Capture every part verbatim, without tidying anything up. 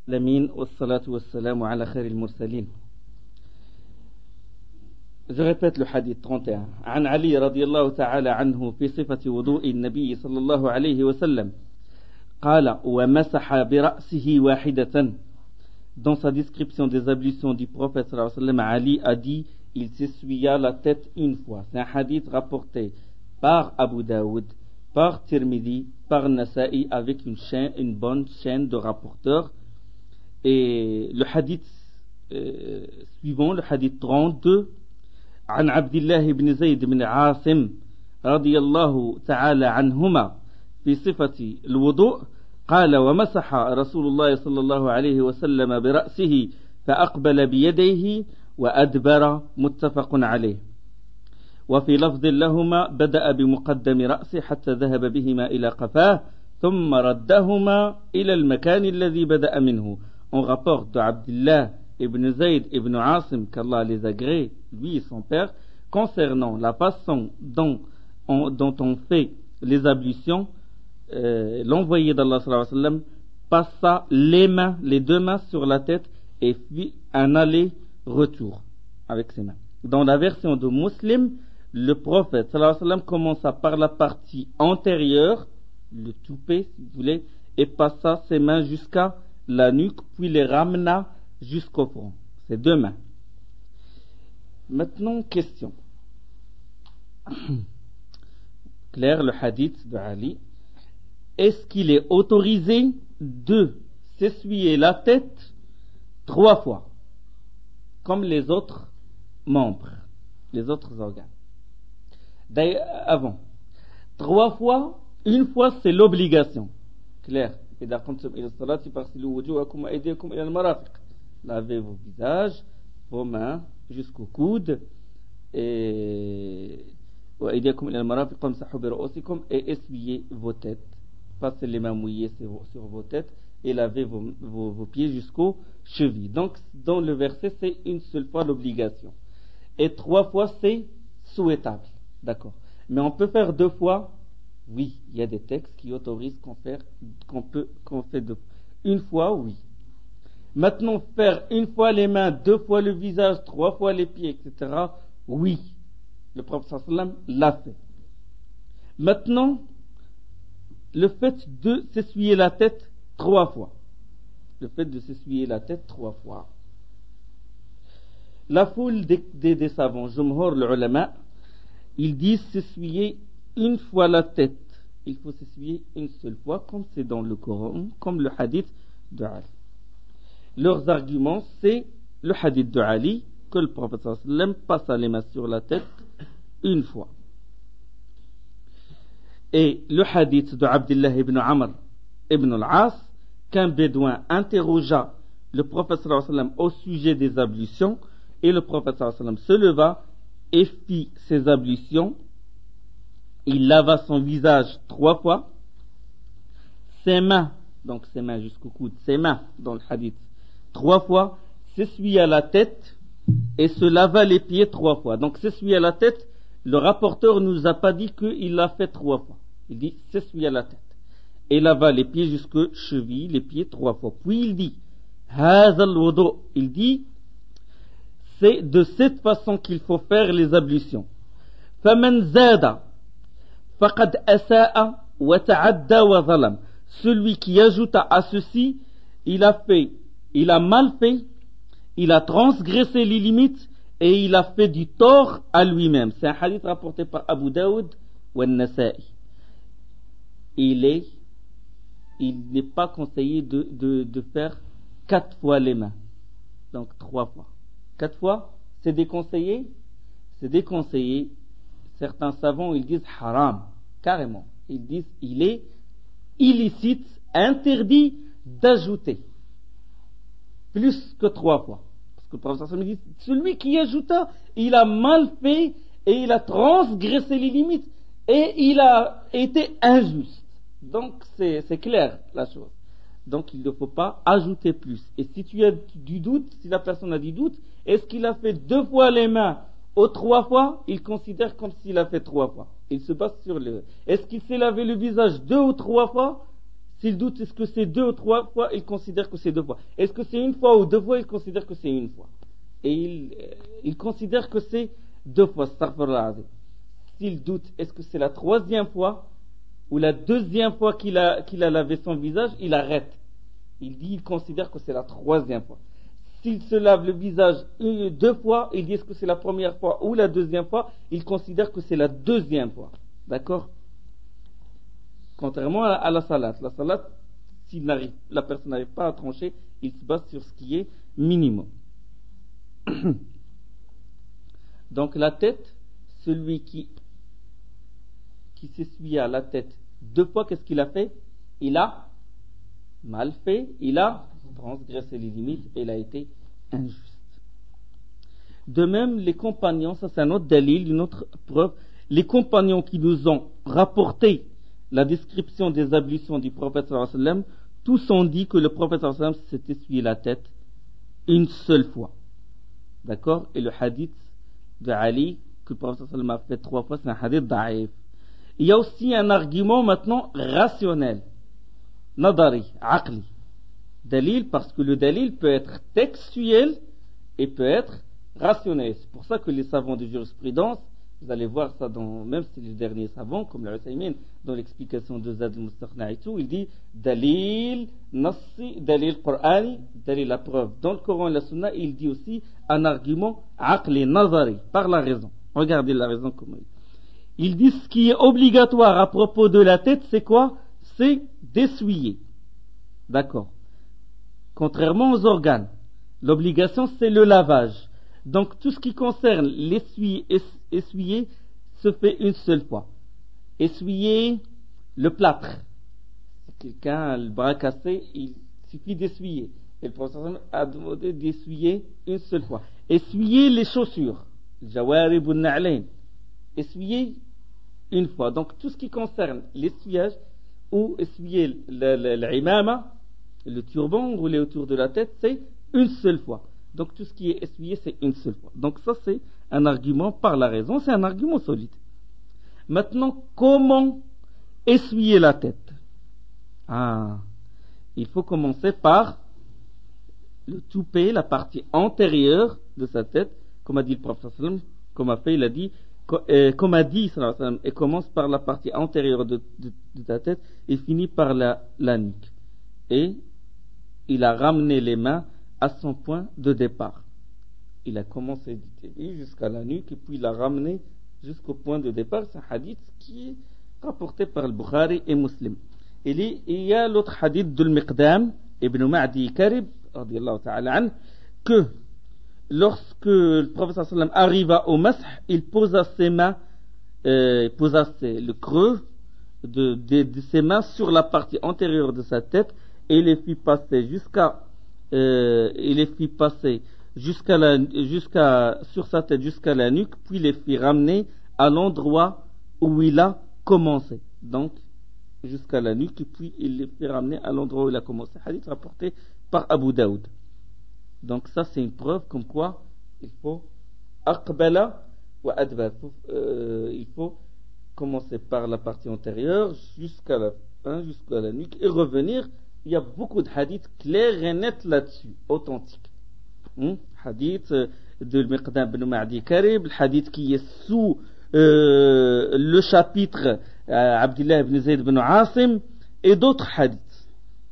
L'Amin, wassalatu wassalamu ala khairil mursalin. Je répète le hadith trente et un. عن علي رضي الله تعالى عنه في صفة وضوء النبي صلى الله عليه وسلم قال ومسح برأسه واحدة. Dans sa description des ablutions du prophète sallallahu alayhi wa sallam, Ali a dit il s'essuya la tête une fois. C'est un hadith rapporté par Abu Daoud, par Tirmidhi, par Nasa'i avec une, chaîne, une bonne chaîne de rapporteurs. Et le hadith euh, suivant, le hadith trente-deux, عن عبد الله بن زيد بن عاصم رضي الله تعالى عنهما في صفة الوضوء قال ومسح رسول الله صلى الله عليه وسلم برأسه فأقبل بيديه وأدبر متفق عليه. وفي لفظ لهما بدأ بمقدم رأسه حتى ذهب بهما إلى قفاه ثم ردهما إلى المكان الذي بدأ منه. On rapporte de Abdullah ibn Zayd ibn Asim, qu'Allah les agrée, lui et son père, concernant la façon dont on, dont on fait les ablutions. Euh, l'envoyé d'Allah sallallahu alayhi wa sallam passa les mains, les deux mains sur la tête et fit un aller-retour avec ses mains. Dans la version de Muslim, le prophète sallallahu alayhi wa sallam commença par la partie antérieure, le toupet si vous voulez, et passa ses mains jusqu'à la nuque, puis les ramena jusqu'au front. Ses deux mains. Maintenant, question. Claire, le hadith de Ali. Est-ce qu'il est autorisé de s'essuyer la tête trois fois, comme les autres membres, les autres organes? D'ailleurs, avant, trois fois, une fois c'est l'obligation. Claire. Lavez vos visages, vos mains jusqu'au coude et et essuyez vos têtes. Passez les mains mouillées sur, sur vos têtes et lavez vos, vos, vos pieds jusqu'aux chevilles. Donc, dans le verset, c'est une seule fois l'obligation. Et trois fois, c'est souhaitable. D'accord. Mais on peut faire deux fois. Oui, il y a des textes qui autorisent qu'on fait, qu'on peut, qu'on fait deux. Une fois, oui. Maintenant, faire une fois les mains, deux fois le visage, trois fois les pieds, et cetera. Oui. Le prophète sallallahu alayhi wa sallam l'a fait. Maintenant, le fait de s'essuyer la tête trois fois. Le fait de s'essuyer la tête trois fois. La foule des, des, des savants, Jumhur, le ulama, ils disent s'essuyer une fois la tête. Il faut s'essuyer une seule fois, comme c'est dans le Coran, comme le hadith de Ali. Leurs arguments, c'est le hadith de Ali, que le prophète sallallahu alayhi wa sallam passa les mains sur la tête une fois. Et le hadith de Abdullah ibn Amr ibn al-As, qu'un bédouin interrogea le prophète sallallahu alayhi wa sallam au sujet des ablutions, et le prophète sallallahu alayhi wa sallam se leva et fit ses ablutions. Il lava son visage trois fois, ses mains, donc ses mains jusqu'au coude, ses mains dans le hadith, trois fois, s'essuya la tête et se lava les pieds trois fois. Donc s'essuya la tête, le rapporteur ne nous a pas dit qu'il l'a fait trois fois. Il dit s'essuya la tête et lava les pieds jusqu'aux chevilles, les pieds trois fois. Puis il dit هذا الوضوء, il dit c'est de cette façon qu'il faut faire les ablutions. فمن زاد فقد أساء وتعدى وظلم. Celui qui ajouta à ceci, il a fait, il a mal fait, il a transgressé les limites et il a fait du tort à lui-même. C'est un hadith rapporté par Abu Daoud ou Nasa'i. Il est, il n'est pas conseillé de, de, de faire quatre fois les mains. Donc trois fois. Quatre fois, c'est déconseillé. C'est déconseillé. Certains savants, ils disent haram, carrément. Ils disent il est illicite, interdit d'ajouter plus que trois fois. Parce que le prophète me dit celui qui ajouta, il a mal fait et il a transgressé les limites et il a été injuste. Donc c'est, c'est clair la chose. Donc il ne faut pas ajouter plus. Et si tu as du doute, si la personne a du doute, est-ce qu'il a fait deux fois les mains ou trois fois, il considère comme s'il a fait trois fois. Il se base sur le. Est-ce qu'il s'est lavé le visage deux ou trois fois? S'il doute, est-ce que c'est deux ou trois fois, il considère que c'est deux fois. Est-ce que c'est une fois ou deux fois, il considère que c'est une fois. Et il, il considère que c'est deux fois. S'il doute, est-ce que c'est la troisième fois ou la deuxième fois qu'il a, qu'il a lavé son visage, il arrête. Il dit, il considère que c'est la troisième fois. S'il se lave le visage une, deux fois, il dit est-ce que c'est la première fois ou la deuxième fois, il considère que c'est la deuxième fois. D'accord? Contrairement à, à la salat. La salat, si la personne n'arrive pas à trancher, il se base sur ce qui est minimum. Donc la tête, celui qui, qui s'essuie à la tête deux fois, qu'est-ce qu'il a fait? Il a mal fait, il a transgressé les limites et il a été injuste. De même, les compagnons, ça c'est un autre dalil, une autre preuve, les compagnons qui nous ont rapporté la description des ablutions du prophète sallallahu alayhi wa sallam, tous ont dit que le prophète sallallahu alayhi wa sallam s'est essuyé la tête une seule fois. D'accord? Et le hadith de Ali, que le prophète sallallahu alayhi wa sallam a fait trois fois, c'est un hadith da'if. Il y a aussi un argument maintenant rationnel. Nadari, aqli. Dalil, parce que le dalil peut être textuel et peut être rationnel. C'est pour ça que les savants de jurisprudence, vous allez voir ça dans, même si les derniers savants, comme le Uthaymin, dans l'explication de Zad al-Mustaqna et tout, il dit dalil, nassi, dalil qur'ani, dalil la preuve. Dans le Coran et la Sunna, il dit aussi un argument aqli, nazari, par la raison. Regardez la raison comment il dit. Il dit ce qui est obligatoire à propos de la tête, c'est quoi? C'est d'essuyer. D'accord. Contrairement aux organes, l'obligation c'est le lavage. Donc tout ce qui concerne l'essuyer, essuyer se fait une seule fois. Essuyer le plâtre. Si quelqu'un a le bras cassé, il suffit d'essuyer. Et le professeur a demandé d'essuyer une seule fois. Essuyer les chaussures. Jawarib al-na'layn. Essuyer une fois. Donc tout ce qui concerne l'essuyage ou essuyer l'imama, le turban roulé autour de la tête, c'est une seule fois. Donc tout ce qui est essuyé, c'est une seule fois. Donc ça, c'est un argument par la raison, c'est un argument solide. Maintenant, comment essuyer la tête? Ah, il faut commencer par le toupet, la partie antérieure de sa tête, comme a dit le prophète sallallahu alayhi wa sallam, comme a fait, il a dit, comme a dit sallallahu alayhi wa sallam, et commence par la partie antérieure de, de, de ta tête et finit par la, la nuque. Et il a ramené les mains à son point de départ. Il a commencé du début jusqu'à la nuque et puis il a ramené jusqu'au point de départ. C'est un hadith qui est rapporté par le Bukhari et Muslim. Et il y a l'autre hadith de Al-Miqdam ibn Ma'di Karib, radiyallahu ta'ala an, que lorsque le prophète sallam arriva au mash, il posa ses mains, euh, il posa ses, le creux de, de, de ses mains sur la partie antérieure de sa tête et les fit passer jusqu'à euh, il les fit passer jusqu'à la, jusqu'à, sur sa tête jusqu'à la nuque, puis les fit ramener à l'endroit où il a commencé. Donc, jusqu'à la nuque, puis il les fit ramener à l'endroit où il a commencé. Hadith rapporté par Abu Daoud. Donc, ça, c'est une preuve comme quoi il faut aqbala wa adbar. Euh, il faut commencer par la partie antérieure jusqu'à la fin, jusqu'à la nuque et revenir. Il y a beaucoup de hadiths clairs et nets là-dessus, authentiques. Hum? Hadith de Al-Miqdam ibn Ma'di Karib, le hadith qui est sous euh, le chapitre euh, Abdullah ibn Zayd ibn Asim et d'autres hadiths.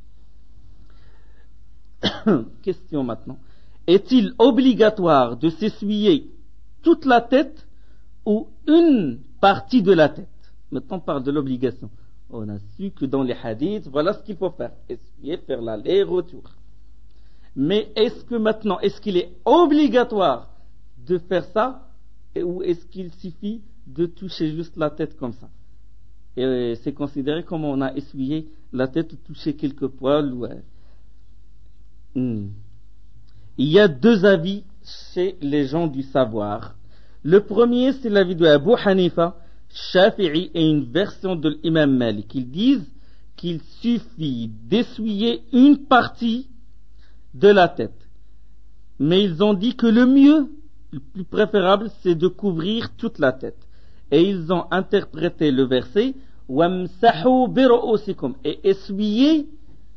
Question maintenant. Est-il obligatoire de s'essuyer toute la tête ou une partie de la tête? Maintenant on parle de l'obligation. On a su que dans les hadiths, voilà ce qu'il faut faire. Essuyer, faire l'aller-retour. Mais est-ce que maintenant, est-ce qu'il est obligatoire de faire ça ou est-ce qu'il suffit de toucher juste la tête comme ça? Et c'est considéré comme on a essuyé la tête ou touché quelques poils. Ouais. Hmm. Il y a deux avis chez les gens du savoir. Le premier, c'est l'avis de Abu Hanifa, Shafi'i et une version de l'imam Malik. Ils disent qu'il suffit d'essuyer une partie de la tête. Mais ils ont dit que le mieux, le plus préférable, c'est de couvrir toute la tête. Et ils ont interprété le verset وَامْسَحُوا بِرُؤُوسِكُمْ et essuyez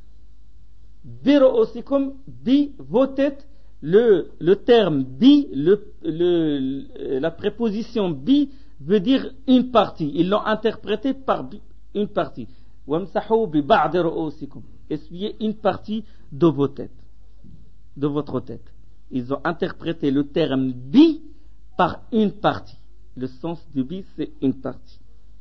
بِرُؤُوسِكُمْ bi vos têtes. Le, le terme bi, le, le, la préposition bi veut dire une partie. Ils l'ont interprété par une partie. وَامْسَحُوا بِبَعْضِ رُؤُوسِكُمْ essuyez une partie de vos têtes, de votre tête. Ils ont interprété le terme bi par une partie. Le sens du bi, c'est une partie.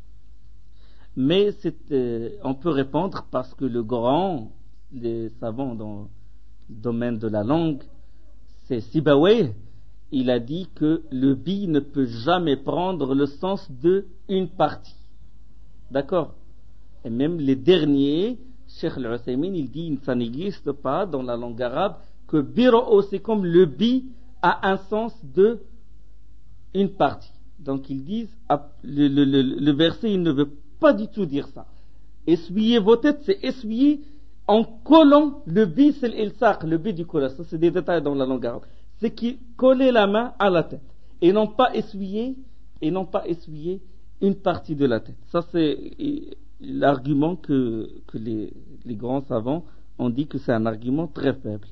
Mais c'est, euh, on peut répondre parce que le grand, les savants dans le domaine de la langue, c'est Sibawayh, il a dit que le bi ne peut jamais prendre le sens de une partie. D'accord? Et même les derniers, Cheikh Al-Uthaymin, il dit que ça n'existe pas dans la langue arabe que biro'o, c'est comme le bi a un sens de une partie. Donc ils disent, le, le, le, le verset il ne veut pas du tout dire ça. Essuyer vos têtes, c'est essuyer en collant. Le bi, c'est l'ilsaq, le bi du collage. Ça, c'est des détails dans la langue arabe. C'est qui coller la main à la tête et non pas essuyer, et non pas essuyer une partie de la tête. Ça, c'est l'argument que, que les, les grands savants ont dit que c'est un argument très faible.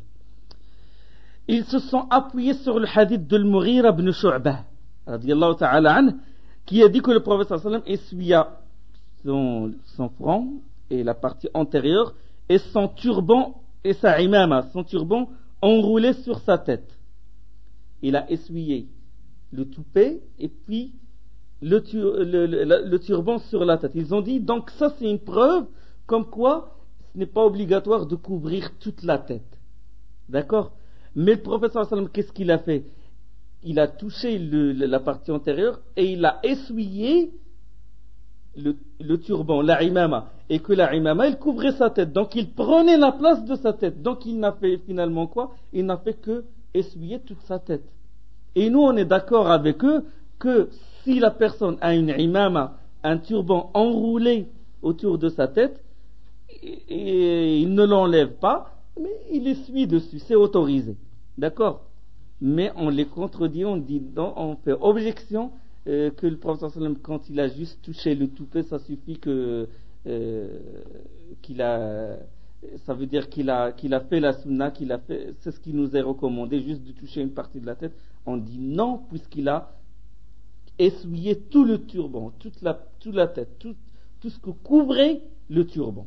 Ils se sont appuyés sur le hadith de Al-Mughira ibn Shu'bah, radiyallahu ta'ala anhu, qui a dit que le prophète sallallahu alayhi wa sallam essuya son, son front et la partie antérieure et son turban et sa imama, son turban enroulé sur sa tête. Il a essuyé le toupet et puis le, tur, le, le, le, le turban sur la tête. Ils ont dit, donc ça c'est une preuve comme quoi ce n'est pas obligatoire de couvrir toute la tête. D'accord? Mais le prophète sallallahu alayhi wa sallam, qu'est-ce qu'il a fait? Il a touché le, la partie antérieure et il a essuyé le, le turban, la imama, et que la imama, il couvrait sa tête. Donc il prenait la place de sa tête. Donc il n'a fait finalement quoi? Il n'a fait que essuyer toute sa tête. Et nous on est d'accord avec eux que si la personne a une imama, un turban enroulé autour de sa tête, et, et il ne l'enlève pas, mais il essuie dessus, c'est autorisé. D'accord? Mais on les contredit, on dit non, on fait objection euh, que le prophète sallam, quand il a juste touché le toupet, ça suffit que euh, qu'il a, ça veut dire qu'il a qu'il a fait la sunna, qu'il a fait, c'est ce qui nous est recommandé, juste de toucher une partie de la tête. On dit non, puisqu'il a essuyé tout le turban, toute la toute la tête, tout tout ce que couvrait le turban.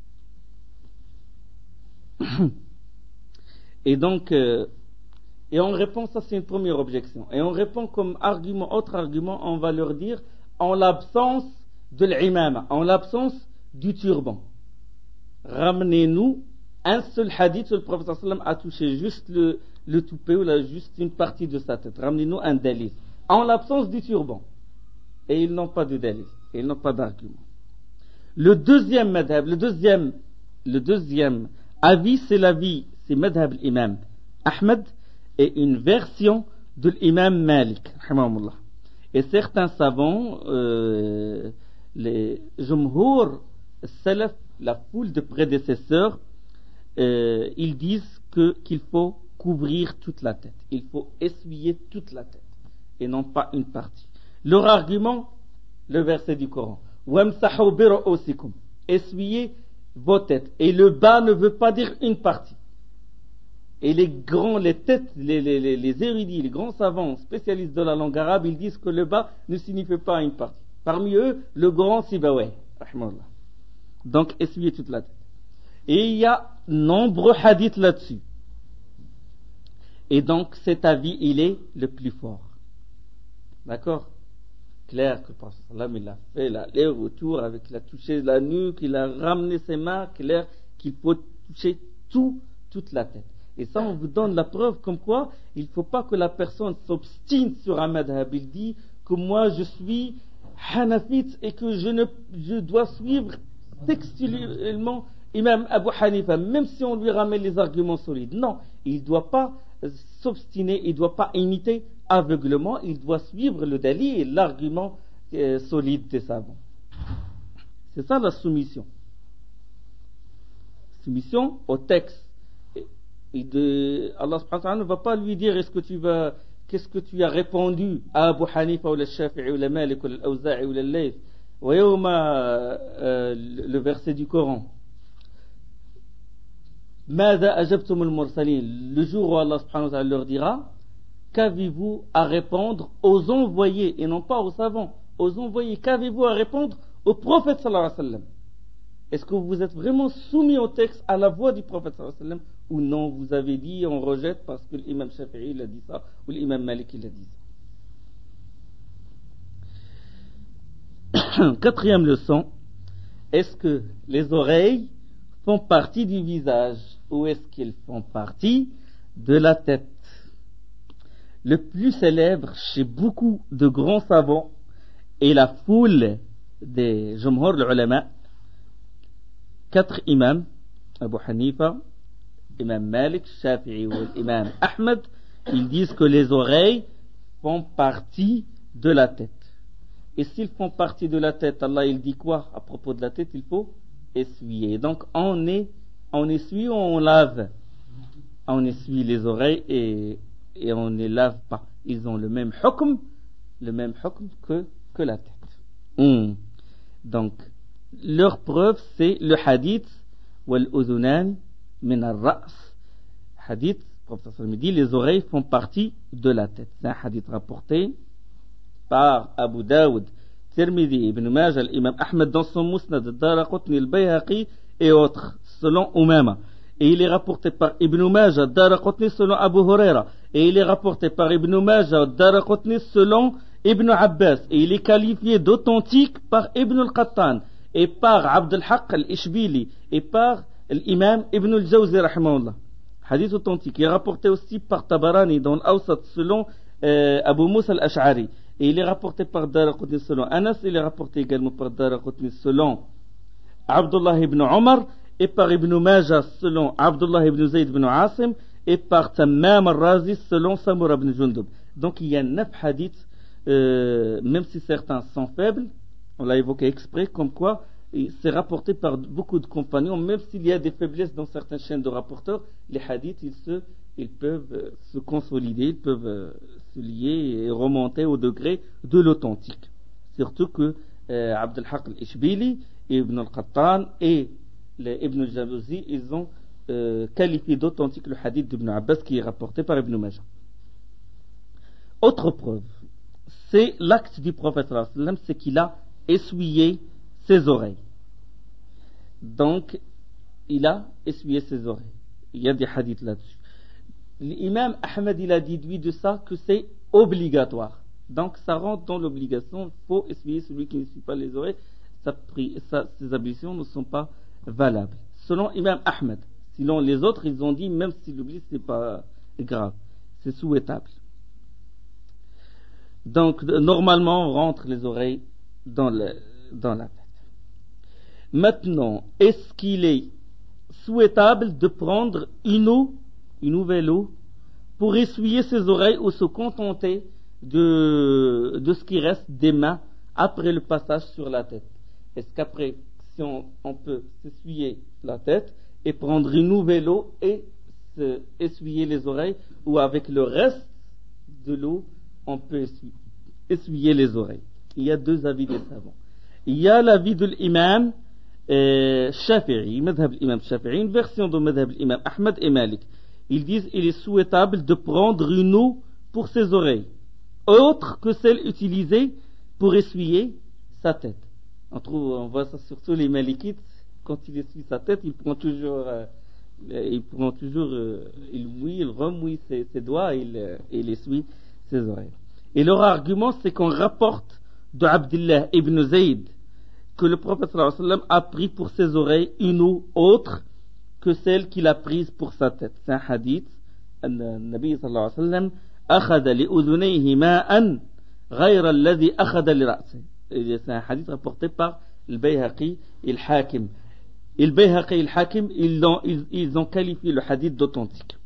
Et donc euh, Et on répond, ça c'est une première objection. Et on répond comme argument, autre argument, on va leur dire, en l'absence de l'imama, en l'absence du turban, ramenez-nous un seul hadith où le prophète sallam a touché juste le, le toupet ou là, juste une partie de sa tête. Ramenez-nous un dalil. En l'absence du turban. Et ils n'ont pas de dalil. Et ils n'ont pas d'argument. Le deuxième madhab, le deuxième, le deuxième avis, c'est l'avis, c'est madhab l'imam Ahmed, et une version de l'imam Malik, rahimahullah. Et certains savants, euh, les jumhur, salaf, la foule de prédécesseurs, euh, ils disent que, qu'il faut couvrir toute la tête. Il faut essuyer toute la tête, et non pas une partie. Leur argument, le verset du Coran. Wamsahu bi ru'usikum. Essuyez vos têtes. Et le bas ne veut pas dire une partie. Et les grands, les têtes, les, les, les, les érudits, les grands savants, spécialistes de la langue arabe, ils disent que le bas ne signifie pas une partie. Parmi eux, le grand Sibawayh, rahimahullah. Donc, essuyez toute la tête. Et il y a nombreux hadiths là-dessus. Et donc, cet avis, il est le plus fort. D'accord? Clair que le prophète sallam, il a fait l'aller-retour avec, il a touché la nuque, il a ramené ses mains, clair qu'il faut toucher tout, toute la tête. Et ça, on vous donne la preuve comme quoi il ne faut pas que la personne s'obstine sur un madhab. Il dit que moi je suis hanafite et que je, ne, je dois suivre textuellement Imam Abu Hanifa, même si on lui ramène les arguments solides. Non, il ne doit pas s'obstiner, il ne doit pas imiter aveuglement, il doit suivre le dalil et l'argument euh, solide des savants. C'est ça la soumission. Soumission au texte. Et de, Allah subhanahu wa ta'ala ne va pas lui dire est-ce que tu vas, qu'est-ce que tu as répondu à Abu Hanifa ou le Shafi'i ou le Malik ou l'Awza'i ou le Layth voyez euh, le verset du Coran. Mada ajabtum al-mursalin, le jour où Allah subhanahu wa ta'ala leur dira, qu'avez-vous à répondre aux envoyés, et non pas aux savants, aux envoyés, qu'avez-vous à répondre au prophète sallallahu alayhi wa sallam? Est-ce que vous êtes vraiment soumis au texte, à la voix du prophète sallallahu alayhi wa sallam, ou non, vous avez dit, on rejette parce que l'imam Shafi'i il a dit ça, ou l'imam Malik il a dit ça. Quatrième leçon, est-ce que les oreilles font partie du visage, ou est-ce qu'elles font partie de la tête? Le plus célèbre chez beaucoup de grands savants et la foule des Jumhur l'ulama, quatre imams, Abu Hanifa, Imam Malik, Shafi'i ou Imam Ahmed, ils disent que les oreilles font partie de la tête. Et s'ils font partie de la tête, Allah il dit quoi à propos de la tête? Il faut essuyer. Donc on est, on essuie ou on lave? On essuie les oreilles et, et on ne les lave pas. Ils ont le même hukm, le même hukm que, que la tête. Mmh. Donc leur preuve c'est le hadith wal uzunan min al-ra's. Hadith, le professeur me dit, les oreilles font partie de la tête. C'est un hadith rapporté par Abu Daoud, Tirmidhi, Ibn Majah, l'imam Ahmed dans son Musnad, Daraqutni, al-Bayhaqi et autres, selon Umama. Et il est rapporté par Ibn Majah, Daraqutni selon Abu Huraira. Et il est rapporté par Ibn Majah, Daraqutni selon Ibn Abbas. Et il est qualifié d'authentique par Ibn al-Qattan et par Abd al-Haq al-Ishbili et par l'imam Ibn al-Jawzi rahimahullah. Hadith authentique. Il est rapporté aussi par Tabarani dans l'Awsat selon euh, Abu Musa al-Ash'ari. Et il est rapporté par Daraqutni selon Anas. Il est rapporté également par Daraqutni selon Abdullah ibn Omar et par Ibn Majah selon Abdullah ibn Zayd ibn Asim et par Tammam al-Razi selon Samura ibn Jundub. Donc il y a neuf hadiths, euh, même si certains sont faibles, on l'a évoqué exprès, comme quoi c'est rapporté par beaucoup de compagnons, même s'il y a des faiblesses dans certaines chaînes de rapporteurs, les hadiths ils, se, ils peuvent se consolider, ils peuvent se lier et remonter au degré de l'authentique. Surtout que euh, Abd al-Haq al-Ishbili, Ibn al-Qattan et les Ibn al-Jawzi, ils ont euh, qualifié d'authentique le hadith d'Ibn Abbas qui est rapporté par Ibn Majah. Autre preuve, c'est l'acte du prophète sallallahu alayhi wa sallam, c'est qu'il a essuyé ses oreilles. Donc, il a essuyé ses oreilles. Il y a des hadiths là-dessus. L'imam Ahmed, il a déduit de ça que c'est obligatoire. Donc, ça rentre dans l'obligation. Il faut essuyer celui qui ne suit pas les oreilles. Sa, sa, ses ablutions ne sont pas valables. Selon Imam Ahmed. Sinon, les autres, ils ont dit, même s'il oublie, c'est pas grave. C'est souhaitable. Donc, normalement, on rentre les oreilles dans, le, dans la tête. Maintenant, est-ce qu'il est souhaitable de prendre une eau, une nouvelle eau, pour essuyer ses oreilles ou se contenter de, de ce qui reste des mains après le passage sur la tête? Est-ce qu'après, si on, on peut s'essuyer la tête et prendre une nouvelle eau et se, essuyer les oreilles, ou avec le reste de l'eau, on peut essuyer, essuyer les oreilles? Il y a deux avis des savants. Il y a l'avis de l'imam euh, Shafi'i, madhab l'imam Shafi'i, une version de madhab l'imam Ahmed et Malik. Ils disent qu'il est souhaitable de prendre une eau pour ses oreilles, autre que celle utilisée pour essuyer sa tête. On trouve, on voit ça surtout les Malikites, quand il essuie sa tête, il prend toujours, euh, il prend toujours, euh, il mouille, il remouille ses, ses doigts et il, euh, il essuie ses oreilles. Et leur argument, c'est qu'on rapporte de Abdullah ibn Zayd que le prophète sallallahu alayhi wa sallam a pris pour ses oreilles une eau autre que celle qu'il a prise pour sa tête. C'est un hadith. النبي صلى الله عليه وسلم أخذ لأذنيه ماء غير الذي أخذ لرأسه. C'est un hadith rapporté par le Bayhaqi et le Hakim. Et le Bayhaqi et le Hakim, ils ont, ils, ils ont qualifié le hadith d'authentique.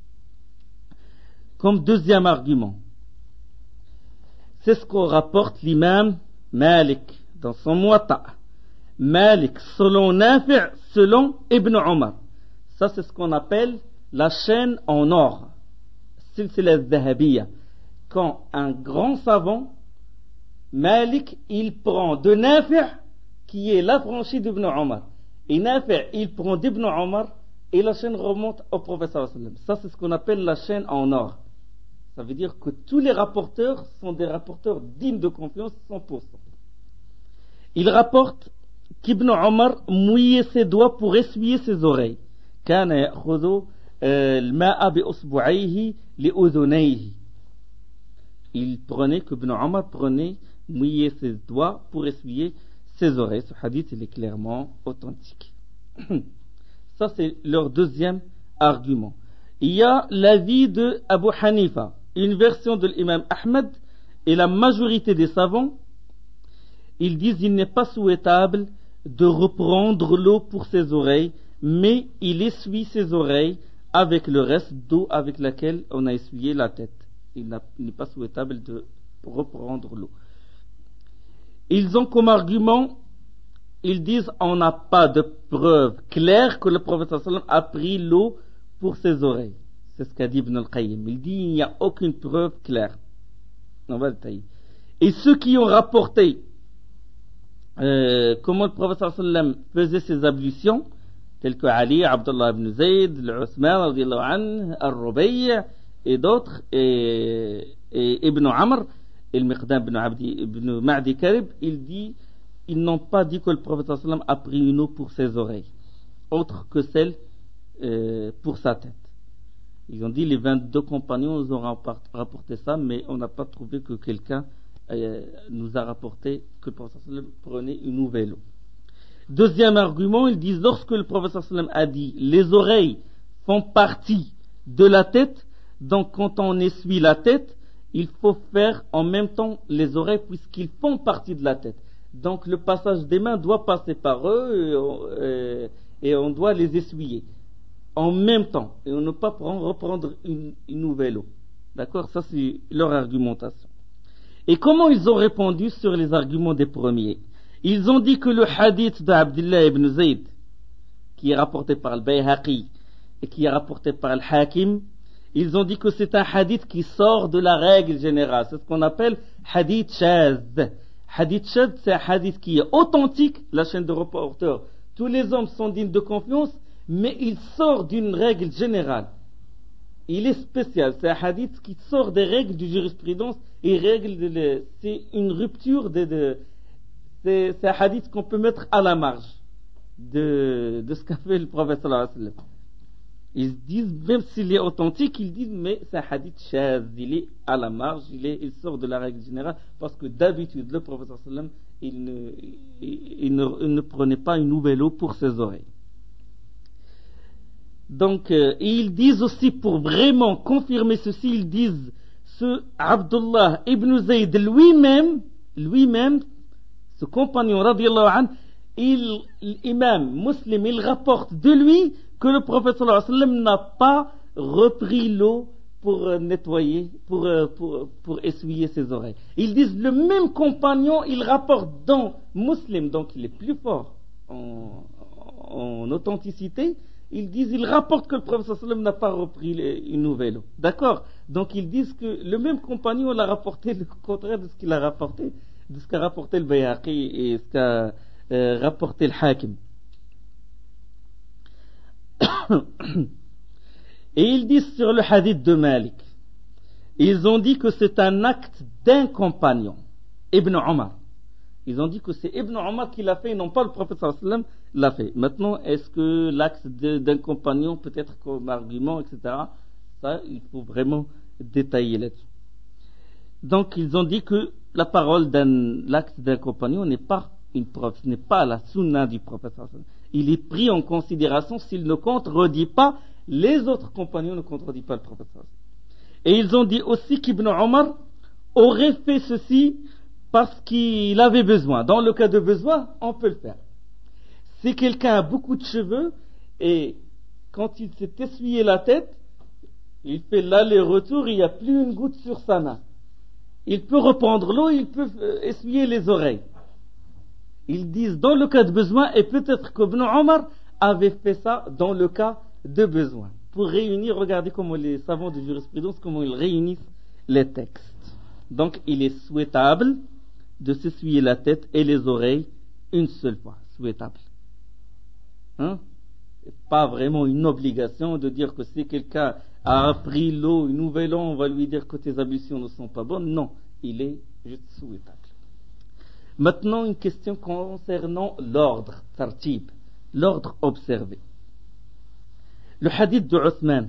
Comme deuxième argument, c'est ce qu'on rapporte l'imam Malik dans son Muwatta. Malik selon Nafi', selon Ibn Omar. Ça c'est ce qu'on appelle la chaîne en or, silsila al-dhahabiyya. Quand un grand savant Malik, il prend de Nafi' qui est l'affranchi d'Ibn Omar. Et Nafi', il prend d'Ibn Omar et la chaîne remonte au prophète sallallahu alayhi wa sallam. Ça, c'est ce qu'on appelle la chaîne en or. Ça veut dire que tous les rapporteurs sont des rapporteurs dignes de confiance cent pour cent. Il rapporte qu'Ibn Omar mouillait ses doigts pour essuyer ses oreilles. كان يأخذ الماء بأصبعيه لأذنيه. Il prenait, qu'Ibn Omar prenait, mouillait ses doigts pour essuyer ses oreilles. Ce hadith, il est clairement authentique. Ça, c'est leur deuxième argument. Il y a l'avis de Abu Hanifa, une version de l'imam Ahmed, et la majorité des savants, ils disent qu'il n'est pas souhaitable de reprendre l'eau pour ses oreilles, mais il essuie ses oreilles avec le reste d'eau avec laquelle on a essuyé la tête. Il n'est pas souhaitable de reprendre l'eau. Ils ont comme argument, ils disent on n'a pas de preuve claire que le prophète sallallahu alayhi wa sallam a pris l'eau pour ses oreilles. C'est ce qu'a dit Ibn al-Qayyim. Il dit il n'y a aucune preuve claire. On va le tailler. Et ceux qui ont rapporté euh, comment le prophète sallallahu alayhi wa sallam faisait ses ablutions, tels que Ali, Abdullah ibn Zayd, Uthman radiyallahu anhu, Al-Rubayy et d'autres, et, et Ibn Amr, et le Miqdam ibn, Abdi, ibn Ma'di Karib, il dit, ils n'ont pas dit que le prophète sallallahu alayhi wa sallam a pris une eau pour ses oreilles, autre que celle euh, pour sa tête. Ils ont dit les vingt-deux compagnons nous ont rapporté ça, mais on n'a pas trouvé que quelqu'un euh, nous a rapporté que le prophète sallallahu alayhi wa sallam prenait une nouvelle eau. Deuxième argument, ils disent lorsque le prophète sallallahu alayhi wa sallam a dit les oreilles font partie de la tête, donc quand on essuie la tête, il faut faire en même temps les oreilles puisqu'ils font partie de la tête. Donc le passage des mains doit passer par eux et, et on doit les essuyer en même temps et on ne peut pas reprendre une, une nouvelle eau. D'accord? Ça c'est leur argumentation. Et comment ils ont répondu sur les arguments des premiers? Ils ont dit que le hadith d'Abdullah ibn Zayd, qui est rapporté par le Bayhaqi et qui est rapporté par le Hakim, ils ont dit que c'est un hadith qui sort de la règle générale. C'est ce qu'on appelle hadith shaz. Hadith shaz, c'est un hadith qui est authentique, la chaîne de reporters. Tous les hommes sont dignes de confiance, mais il sort d'une règle générale. Il est spécial. C'est un hadith qui sort des règles de jurisprudence et règles de, c'est une rupture de, de c'est, c'est un hadith qu'on peut mettre à la marge de, de ce qu'a fait le prophète sallallahu alayhi wa sallam. Ils disent, même s'il est authentique, ils disent, mais c'est un hadith shaz, il est à la marge, il, est, il sort de la règle générale, parce que d'habitude, le prophète sallallahu alayhi wa sallam, il ne, il, il, ne, il ne prenait pas une nouvelle eau pour ses oreilles. Donc, euh, et ils disent aussi, pour vraiment confirmer ceci, ils disent, ce Abdullah ibn Zayd lui-même, lui-même, ce compagnon, radiyallahu anhu, il, l'imam muslim, il rapporte de lui que le prophète sallallahu alayhi wa sallam n'a pas repris l'eau pour nettoyer, pour, pour, pour essuyer ses oreilles. Ils disent le même compagnon, il rapporte dans Muslim, donc il est plus fort en, en authenticité. Ils disent, ils rapportent que le prophète sallallahu alayhi wa sallam n'a pas repris une nouvelle eau. D'accord? Donc ils disent que le même compagnon l'a rapporté le contraire de ce qu'il a rapporté, de ce qu'a rapporté le Bayhaqi et ce qu'a euh, rapporté le Hakim. Et ils disent sur le hadith de Malik, ils ont dit que c'est un acte d'un compagnon, Ibn Omar. Ils ont dit que c'est Ibn Omar qui l'a fait et non pas le prophète sallallahu alayhi wa sallam l'a fait. Maintenant, est-ce que l'acte de, d'un compagnon peut être comme argument, et cetera. Ça, il faut vraiment détailler là-dessus. Donc, ils ont dit que la parole d'un l'acte d'un compagnon n'est pas une preuve, ce n'est pas la sunna du prophète sallallahu alayhi wa sallam. Il est pris en considération s'il ne contredit pas les autres compagnons, ne contredit pas le prophète sallallahu alayhi wa sallam. Et ils ont dit aussi qu'Ibn Omar aurait fait ceci parce qu'il avait besoin. Dans le cas de besoin, on peut le faire. Si quelqu'un a beaucoup de cheveux et quand il s'est essuyé la tête, il fait l'aller-retour, il n'y a plus une goutte sur sa main. Il peut reprendre l'eau, il peut essuyer les oreilles. Ils disent dans le cas de besoin, et peut-être qu'Ibn Omar avait fait ça dans le cas de besoin. Pour réunir, regardez comment les savants de jurisprudence, comment ils réunissent les textes. Donc il est souhaitable de s'essuyer la tête et les oreilles une seule fois, souhaitable. Hein? Pas vraiment une obligation de dire que si quelqu'un a appris l'eau, une nouvelle eau, on va lui dire que tes ablutions ne sont pas bonnes. Non, il est juste souhaitable. Maintenant, une question concernant l'ordre, tartib, l'ordre observé. Le hadith de Othman,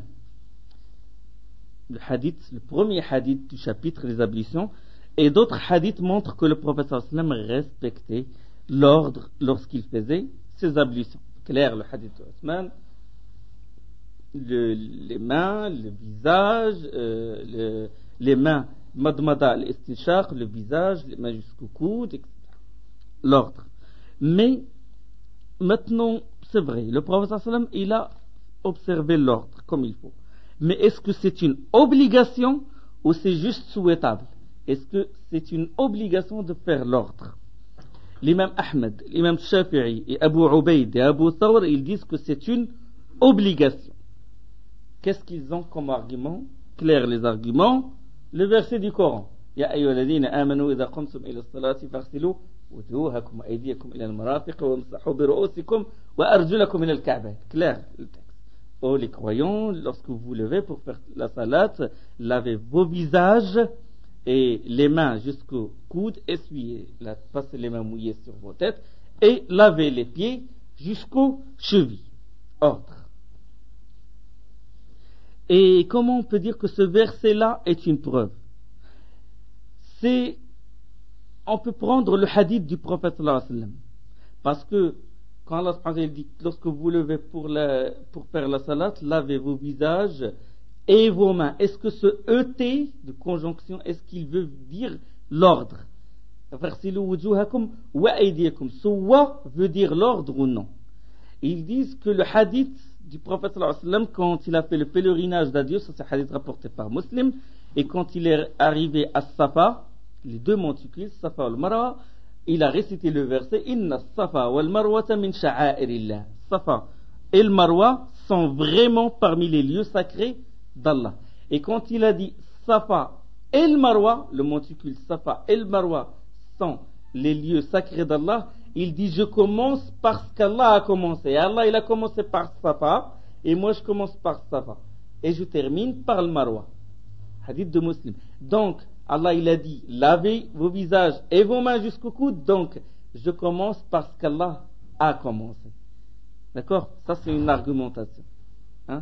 le hadith, le premier hadith du chapitre des ablutions, et d'autres hadiths montrent que le prophète sallam respectait l'ordre lorsqu'il faisait ses ablutions. Clair, le hadith de Othman, le, les mains, le visage, euh, le, les mains, madmada, l'estinshaq, le visage, les mains jusqu'au coude, et cetera. L'ordre. Mais maintenant, c'est vrai, le prophète sallam, il a observé l'ordre comme il faut. Mais est-ce que c'est une obligation ou c'est juste souhaitable? Est-ce que c'est une obligation de faire l'ordre? L'imam Ahmed, l'imam Shafi'i et Abu Ubaid et Abu Thawr, ils disent que c'est une obligation. Qu'est-ce qu'ils ont comme argument? Clair les arguments, le verset du Coran. Ya ayyuhalladhina amanu idha qumtum ila as-salati faghsilu wujuhakum wa aydiyakum ila al-marafiq wamsahu bi ru'usikum wa arjulakum ila al-ka'bayn. Clair le texte. Oh les croyants, lorsque vous vous levez pour faire la salat, lavez vos visages et les mains jusqu'au coude, essuyez, passez les mains mouillées sur vos têtes et lavez les pieds jusqu'aux chevilles. Ordre. Et comment on peut dire que ce verset-là est une preuve? C'est, on peut prendre le hadith du prophète sallallahu alayhi wa sallam, parce que quand Allah dit, lorsque vous levez pour, la, pour faire la salat, lavez vos visages et vos mains. Est-ce que ce E T de conjonction, est-ce qu'il veut dire l'ordre? Ce wa veut dire l'ordre ou non? Ils disent que le hadith du prophète sallallahu alayhi wa sallam, quand il a fait le pèlerinage d'adieu, ça c'est un hadith rapporté par Muslim, et quand il est arrivé à Safa, les deux monticules, Safa et Marwa, il a récité le verset Inna Safa wal Marwata min sha'airillah. Safa et le Marwa sont vraiment parmi les lieux sacrés d'Allah. Et quand il a dit Safa et le Marwa, le monticule Safa et le Marwa sont les lieux sacrés d'Allah, il dit je commence parce qu'Allah a commencé. Et Allah il a commencé par Safa et moi je commence par Safa. Et je termine par le Marwa. Hadith de Muslim. Donc Allah il a dit lavez vos visages et vos mains jusqu'au coude, donc je commence parce qu'Allah a commencé. D'accord? Ça c'est une argumentation. Hein?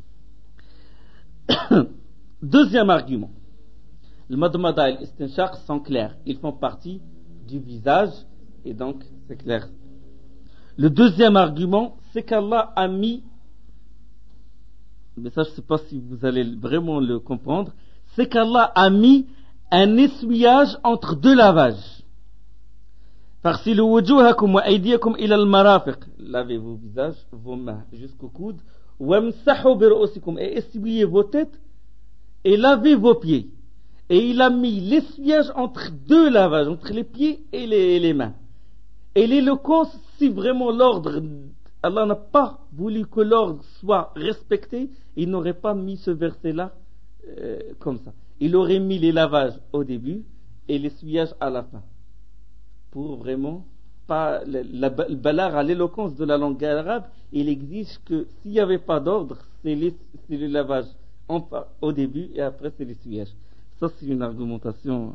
Deuxième argument. Le madmada et l'istinshaq sont clairs. Ils font partie du visage et donc c'est clair. Le deuxième argument, c'est qu'Allah a mis, mais ça je ne sais pas si vous allez vraiment le comprendre, c'est qu'Allah a mis un essuyage entre deux lavages. Farsilu wujuhakum wa aydiyakum ila al-marafiq. Lavez vos visages, vos mains jusqu'au coude. Wamsahu bi ru'usikum. Et essuyez vos têtes et lavez vos pieds. Et il a mis l'essuyage entre deux lavages, entre les pieds et les, et les mains. Et l'éloquence, si vraiment l'ordre, Allah n'a pas voulu que l'ordre soit respecté, il n'aurait pas mis ce verset-là euh, comme ça. Il aurait mis les lavages au début et l'essuyage à la fin. Pour vraiment pas. Le, la, le balagh à l'éloquence de la langue arabe, il exige que s'il n'y avait pas d'ordre, c'est, les, c'est le lavage en, au début et après c'est l'essuyage. Ça, c'est une argumentation.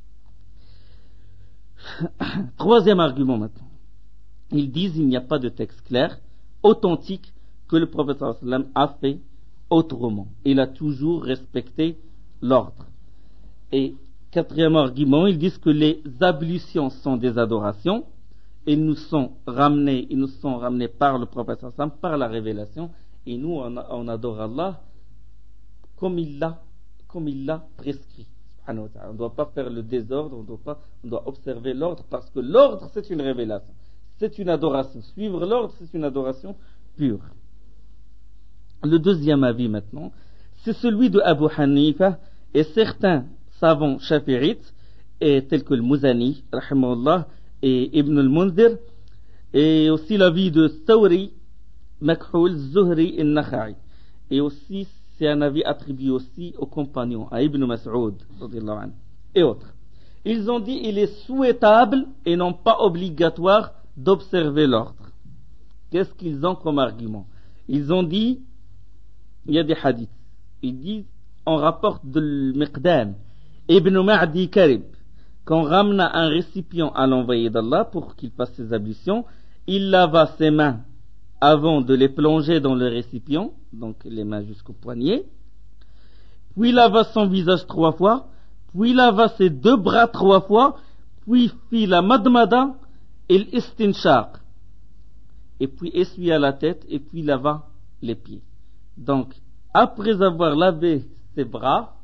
Troisième argument maintenant. Ils disent qu'il n'y a pas de texte clair, authentique, que le prophète sallallahu alayhi wa sallam a fait autrement. Il a toujours respecté l'ordre. Et quatrième argument, ils disent que les ablutions sont des adorations. Ils nous sont ramenés, ils nous sont ramenés par le prophète sallallahu alayhi wa sallam, par la révélation. Et nous, on, on adore Allah comme il l'a, comme il l'a prescrit. On ne doit pas faire le désordre, on doit, pas, on doit observer l'ordre, parce que l'ordre, c'est une révélation. C'est une adoration. Suivre l'ordre, c'est une adoration pure. Le deuxième avis maintenant, c'est celui de Abu Hanifa et certains savants shafi'ites, tels que le Muzani, rahimahullah, et Ibn al-Munzir, et aussi l'avis de Thawri, Makhul, Zuhri et Nakha'i. Et aussi, c'est un avis attribué aussi aux compagnons, à Ibn Mas'ud, et autres. Ils ont dit il est souhaitable et non pas obligatoire d'observer l'ordre. Qu'est-ce qu'ils ont comme argument? Ils ont dit, il y a des hadiths, ils disent, on rapporte de Miqdam Ibn Ma'di Karib, qu'on ramena un récipient à l'envoyé d'Allah pour qu'il fasse ses ablutions, il lava ses mains avant de les plonger dans le récipient, donc les mains jusqu'au poignet, puis lava son visage trois fois, puis lava ses deux bras trois fois, puis fit la madmada et l'istinshaq, et puis essuya la tête, et puis lava les pieds. Donc, après avoir lavé ses bras,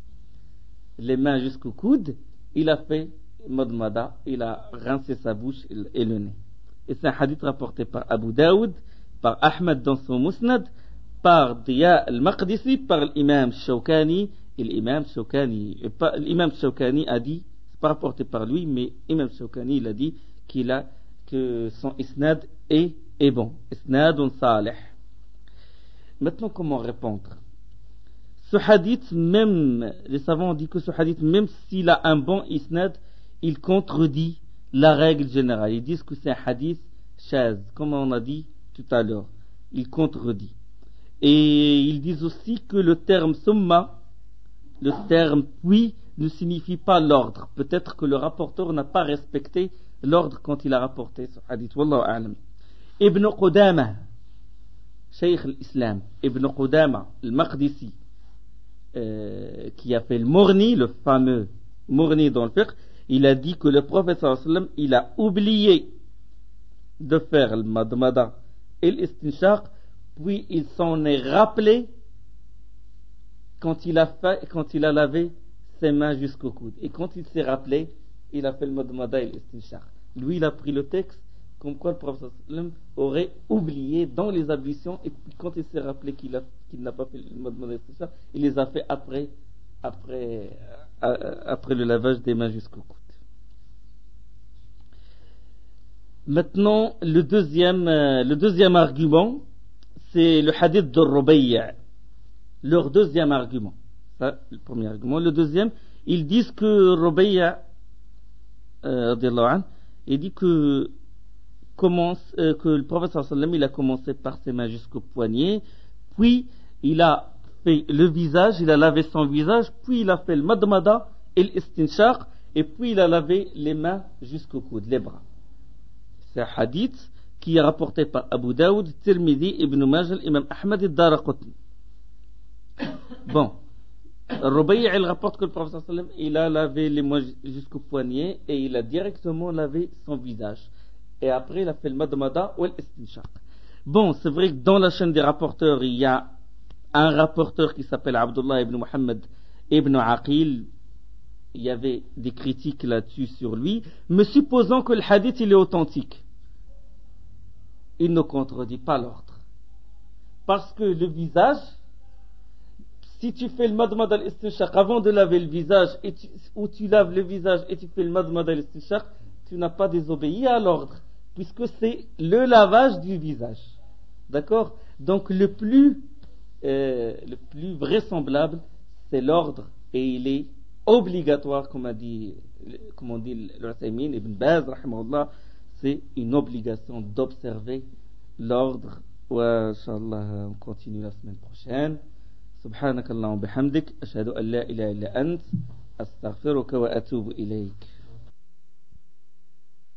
les mains jusqu'au coude, il a fait madmada, il a rincé sa bouche et le nez. Et c'est un hadith rapporté par Abu Daoud, par Ahmed dans son Musnad, par Diya al-Maqdisi, par l'imam Shawkani. Et l'imam Shawkani, l'imam Shawkani a dit, c'est pas rapporté par lui, mais l'imam Shawkani il a dit qu'il a, que son isnad est, est bon. Isnadun salih. Maintenant, comment répondre? Ce hadith, même, les savants ont dit que ce hadith, même s'il a un bon isnad, il contredit la règle générale. Ils disent que c'est un hadith shaz, comme on a dit tout à l'heure. Il contredit. Et ils disent aussi que le terme summa, le terme puis, ne signifie pas l'ordre. Peut-être que le rapporteur n'a pas respecté l'ordre quand il a rapporté ce hadith. Wallahu a'lam. Ibn Qudama, Cheikh l'Islam, Ibn Qudama, le Maqdisi, euh, qui a fait le Mourni, le fameux Mourni dans le fiqh, il a dit que le prophète sallallahu alayhi wa sallam, il a oublié de faire le madmada et l'istinshaq, puis il s'en est rappelé quand il a fait, quand il a lavé ses mains jusqu'au coude. Et quand il s'est rappelé, il a fait le madmada et l'istinshaq. Lui, il a pris le texte comme quoi le prophète sallallahu alayhi wa sallam aurait oublié dans les ablutions, et puis quand il s'est rappelé qu'il, a, qu'il n'a pas fait le madmada et l'istinshaq, il les a fait après, après, euh, après le lavage des mains jusqu'au coude. Maintenant, le deuxième, euh, le deuxième argument, c'est le hadith de Rubayy'. Leur deuxième argument. Ça, le premier argument. Le deuxième, ils disent que Rubayy', euh, il dit que, commence, euh, que le prophète sallallahu alayhi wa sallam, il a commencé par ses mains jusqu'au poignet, puis il a fait le visage, il a lavé son visage, puis il a fait le madmada et l'istinshaq, et puis il a lavé les mains jusqu'au coude, les bras. C'est un hadith qui est rapporté par Abu Daoud, Tirmidhi, Ibn Majah, Imam Ahmad et Daraqutni. Bon, Rubayy' il rapporte que le prophète sallallahu alayhi wa sallam, il a lavé les mains jusqu'au poignet et il a directement lavé son visage. Et après, il a fait le madmada ou l'istinshaq. Bon, c'est vrai que dans la chaîne des rapporteurs, il y a un rapporteur qui s'appelle Abdullah ibn Muhammad ibn Aqil. Il y avait des critiques là-dessus sur lui, mais supposons que le hadith il est authentique, il ne contredit pas l'ordre, parce que le visage, si tu fais le madmada al-istinshaq avant de laver le visage, et tu, ou tu laves le visage et tu fais le madmada al-istinshaq, tu n'as pas désobéi à l'ordre, puisque c'est le lavage du visage, d'accord? Donc le plus euh, le plus vraisemblable, c'est l'ordre, et il est obligatoire, comme a dit, comme on dit l'Uthaymin, Ibn Baz, rahimahullah, c'est une obligation d'observer l'ordre. Wa inshallah, on continue la semaine prochaine. Subhanakallah wa bihamdik, ashhadu an la ilaha illa ant, astaghfiruka wa atubu ilayk.